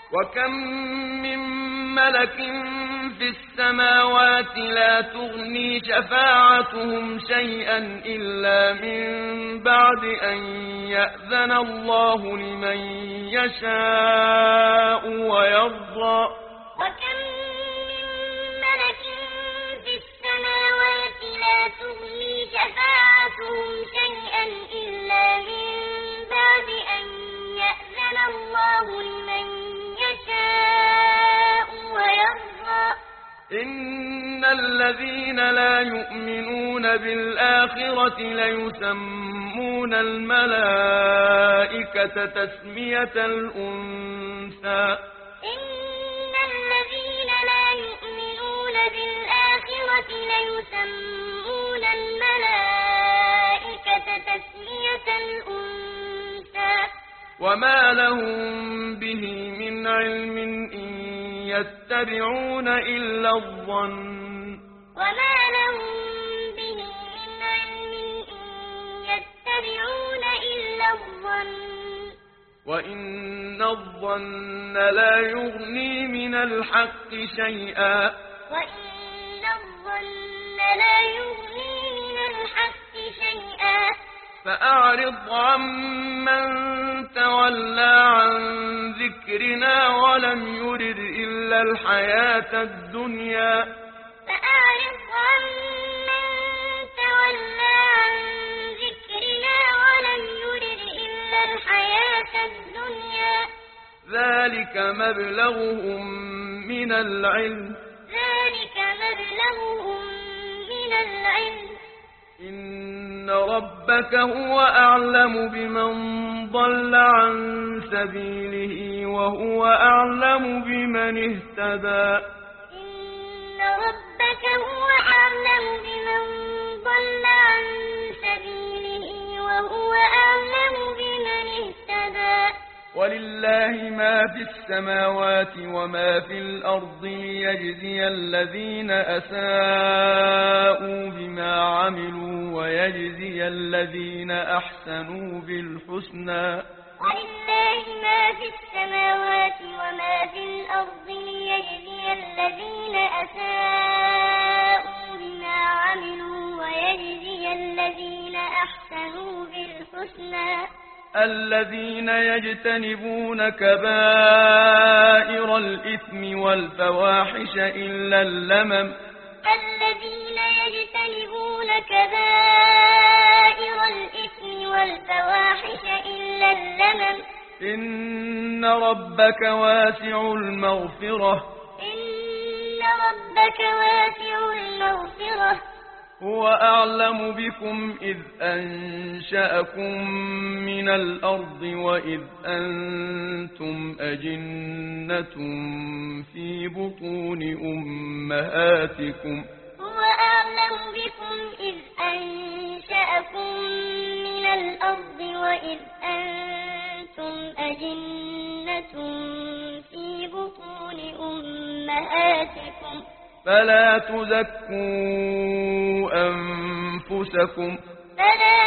وكم من ملك في السماوات لا تغني شفاعتهم شيئا إلا من بعد أن يأذن الله لمن يشاء ويرضى. وكم من ملك في السماوات لا تغني شفاعتهم شيئا إلا من بعد أن يأذن الله لمن يشاء ويرضى. إن الذين لا يؤمنون بالآخرة ليسمون الملائكة تسمية الأنثى. إن الذين لا يؤمنون بالآخرة ليسمون الملائكة تسمية الأنثى. وما لهم به من علم إن يتبعون إلا الظن. وما لهم به من علم إن يتبعون إلا الظن. وإن الظن لا يغني من الحق شيئا. وإن الظن لا يغني من الحق شيئا. فأعرض عمن تولى عن ذكرنا ولم يرد إلا الحياة الدنيا. فأعرض عمن تولى عن ذكرنا ولم يرد إلا الحياة الدنيا. ذلك مبلغهم من العلم. ذلك مبلغهم من العلم. إن ربك هو أعلم بمن ضل عن سبيله وهو أعلم بمن اهتدى. إن ربك هو أعلم بمن ضل عن سبيله وهو أعلم بمن اهتدى. ولله ما في السماوات وما في الأرض ليجزي الذين أساءوا بما عملوا ويجزي الذين أحسنوا بالحسنى. ولله ما في السماوات وما في الأرض ليجزي الذين أساءوا بما عملوا ويجزي الذين أحسنوا بالحسنى. الذين يجتنبون كبائر الإثم والفواحش إلا اللمم. الذين يجتنبون كبائر الإثم والفواحش إلا اللمم. إن ربك واسع المغفرة. إن ربك واسع المغفرة. هو أعلم بكم إذ أنشأكم من الأرض وإذ أنتم أجنة في بطون أمهاتكم. هو أعلم بكم إذ أنشأكم من الأرض وإذ أنتم أجنة في بطون أمهاتكم. فلا تزكوا أنفسكم. فلا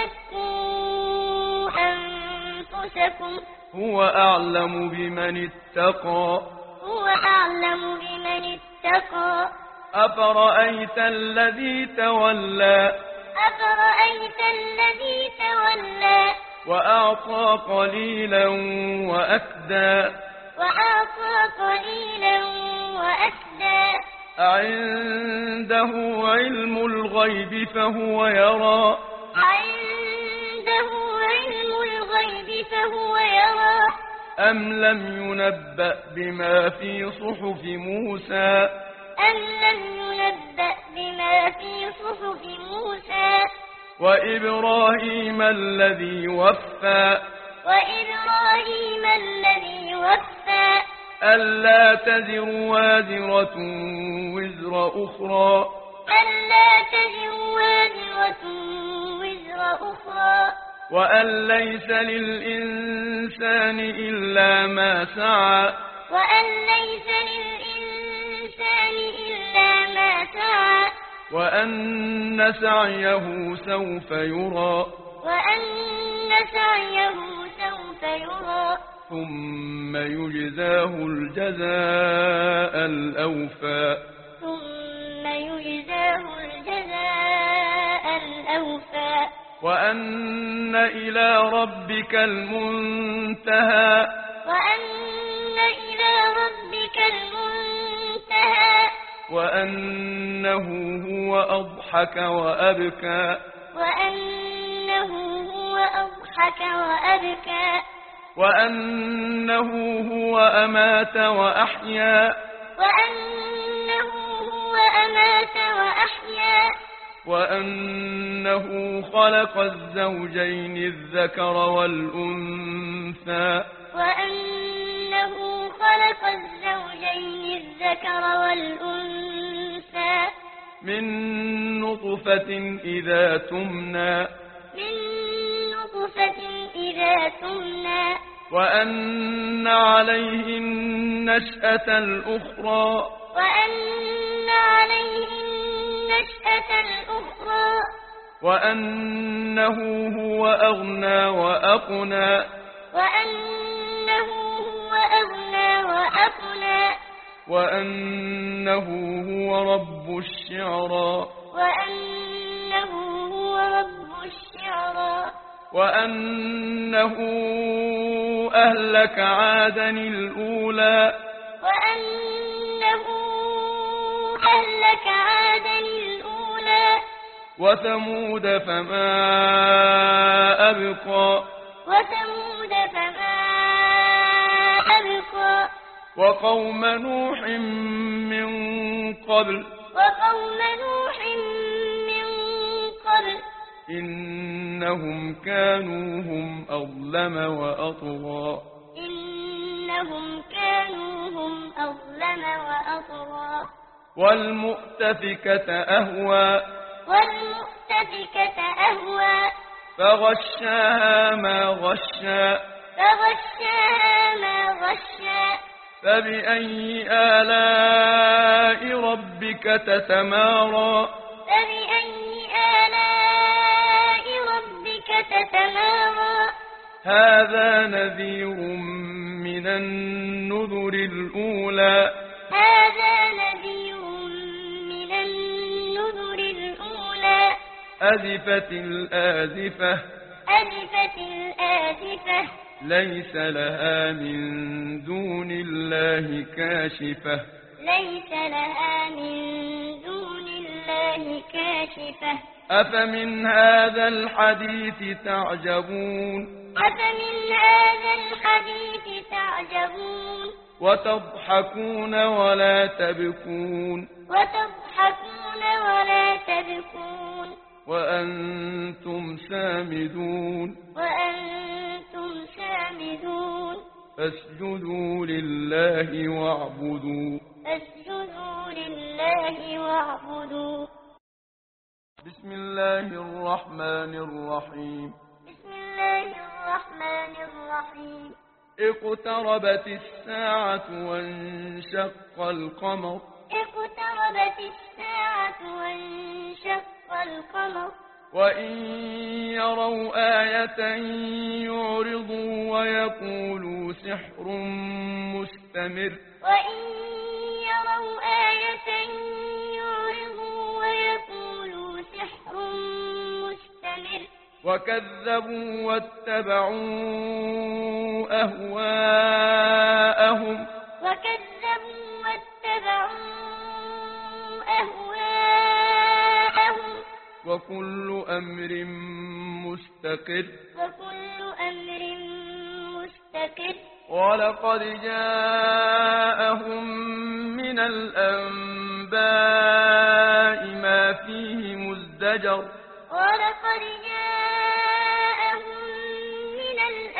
تزكوا أنفسكم. هو أعلم بمن اتقى. هو أعلم بمن اتقى. أفرأيت الذي تولى. أفرأيت الذي تولى. وأعطى قليلا وأكدى. وأعطى قليلا وأكدى. أعنده علم الغيب فهو يرى. عنده علم الغيب فهو يرى. أم لم ينبأ بما في صحف موسى. أم لم ينبأ بما في صحف موسى. وإبراهيم الذي وفى. وإبراهيم الذي وفى. ألا تزر وازرة وزر أخرى. ألا تزر وازرة وزر أخرى. وأن ليس للإنسان إلا ما سعى. وأن ليس للإنسان إلا ما سعى. وأن سعيه سوف يرى. وأن سعيه سوف يرى. ثم يجزاه الجزاء الأوفى ثم يجزاه الجزاء الأوفى وأن إلى ربك المنتهى وأن إلى ربك المنتهى وأنه هو أضحك وأبكى وأنه هو أضحك وأبكى وأنه هو أمات وأحيا وأنه هو أمات وأحيا وأنه خلق الزوجين الذكر والأنثى وأنه خلق الزوجين الذكر والأنثى من نطفة إذا تمنى من نطفة إذا تمنى وأن عليه النشأة الأخرى وأن عليه النشأة الأخرى وأنه هو أغنى وأقنى وأنه هو أغنى وأقنى وأنه هو رب الشعرى وأنه هو رب الشعرى وأنه أهلك عادا الأولى وأنه أهلك عادا الأولى وثمود فما أبقى وثمود فما أبقى وقوم نوح من قبل وقوم نوح من قبل إنهم كانوا هم أظلم وأطغى إنهم كانوا هم أظلم وأطغى والمؤتفكة أهوى والمؤتفكة أهوى فغشاها ما غشى فغشاها ما غشى فبأي آلاء ربك تتمارى فبأي آلاء ربك تتمارى هذا نذير من النذر الأولى هذا نذير من النذر الأولى أزفت الآزفة أزفت الآزفة ليس لها من دون الله كاشفة ليس لها من دون الله كاشفة أفمن هذا الحديث تعجبون أفمن هذا الحديث تعجبون وتضحكون ولا تبكون وتضحكون ولا تبكون وأنتم سامدون وأنتم سامدون فاسجدوا لله واعبدوا فاسجدوا لله واعبدوا بسم الله الرحمن الرحيم بسم الله الرحمن الرحيم اقتربت الساعة وانشق القمر اقتربت الساعة وانشق القمر وإن يروا آية يعرضوا ويقولوا سحر مستمر وإن يروا آية يعرضوا ويقولوا سحر مستمر وكذبوا واتبعوا أهواءهم وكذبوا واتبعوا أهواءهم وكل أمر مستقر وكل أمر مستقر ولقد جاءهم من الأنباء ما فيه مزدجر ولقد جاءهم من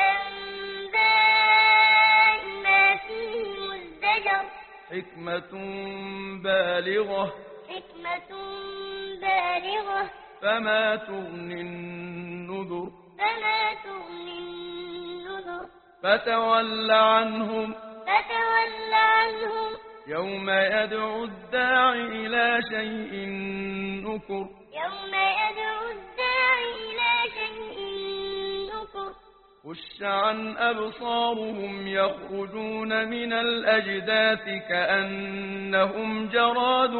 الأنباء ما فيه مزدجر حكمة بالغة حكمة بالغة فما تغني النذر فما تغني النذر فتول عنهم فتول عنهم يوم يدعو الداعي إلى شيء نكر يوم يدعو الداعي إلى شيء نكر خش عن أبصارهم يخرجون من الأجداث كأنهم جراد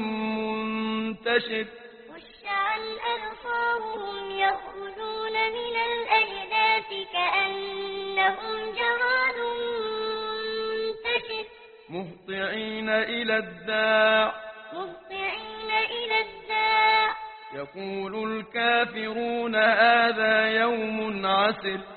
منتشر خش عن أبصارهم يخرجون من الأجداث كأنهم جراد منتشر مهطعين إلى الداع يقول الكافرون هذا يوم عسر